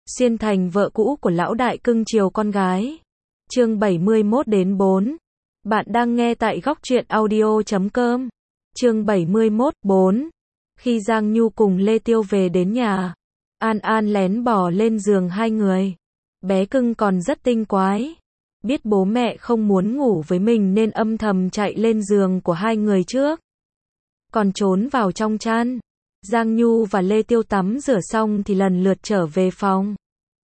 Xuyên thành vợ cũ của lão đại cưng chiều con gái. Chương 71-4. Bạn đang nghe tại góc truyện audio.com. Chương 71-4. Khi Giang Nhu cùng Lê Tiêu về đến nhà, An An lén bò lên giường hai người. Bé cưng còn rất tinh quái. Biết bố mẹ không muốn ngủ với mình nên âm thầm chạy lên giường của hai người trước. Còn trốn vào trong chăn. Giang Nhu và Lê Tiêu tắm rửa xong thì lần lượt trở về phòng.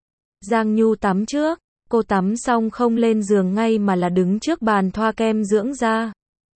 Giang Nhu tắm trước, cô tắm xong không lên giường ngay mà là đứng trước bàn thoa kem dưỡng da.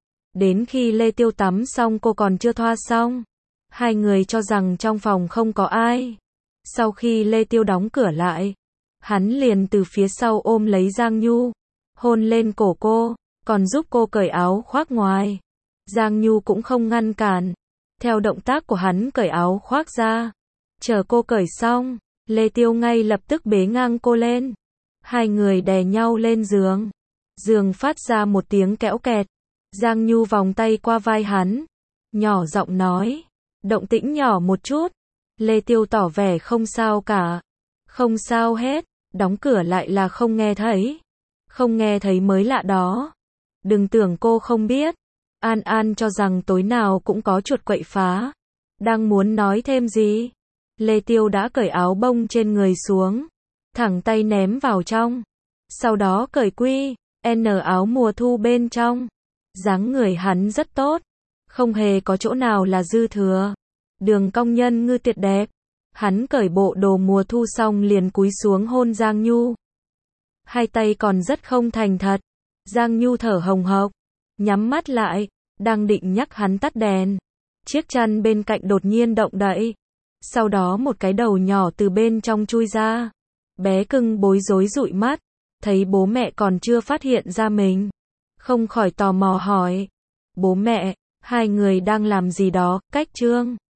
Đến khi Lê Tiêu tắm xong cô còn chưa thoa xong. Hai người cho rằng trong phòng không có ai. Sau khi Lê Tiêu đóng cửa lại, hắn liền từ phía sau ôm lấy Giang Nhu, hôn lên cổ cô, còn giúp cô cởi áo khoác ngoài. Giang Nhu cũng không ngăn cản. Theo động tác của hắn cởi áo khoác ra. Chờ cô cởi xong, Lê Tiêu ngay lập tức bế ngang cô lên. Hai người đè nhau lên giường. Giường phát ra một tiếng kẽo kẹt. Giang Nhu vòng tay qua vai hắn, nhỏ giọng nói, động tĩnh nhỏ một chút. Lê Tiêu tỏ vẻ không sao cả. Không sao hết, đóng cửa lại là không nghe thấy. Không nghe thấy mới lạ đó. Đừng tưởng cô không biết. An An cho rằng tối nào cũng có chuột quậy phá. Đang muốn nói thêm gì, Lê Tiêu đã cởi áo bông trên người xuống, thẳng tay ném vào trong. Sau đó cởi quy, N áo mùa thu bên trong. Dáng người hắn rất tốt, không hề có chỗ nào là dư thừa. Đường cong nhân ngư tuyệt đẹp. Hắn cởi bộ đồ mùa thu xong liền cúi xuống hôn Giang Nhu. Hai tay còn rất không thành thật. Giang Nhu thở hồng hộc, nhắm mắt lại, đang định nhắc hắn tắt đèn. Chiếc chăn bên cạnh đột nhiên động đậy. Sau đó một cái đầu nhỏ từ bên trong chui ra. Bé cưng bối rối dụi mắt, thấy bố mẹ còn chưa phát hiện ra mình. Không khỏi tò mò hỏi, bố mẹ, hai người đang làm gì đó, cách trương.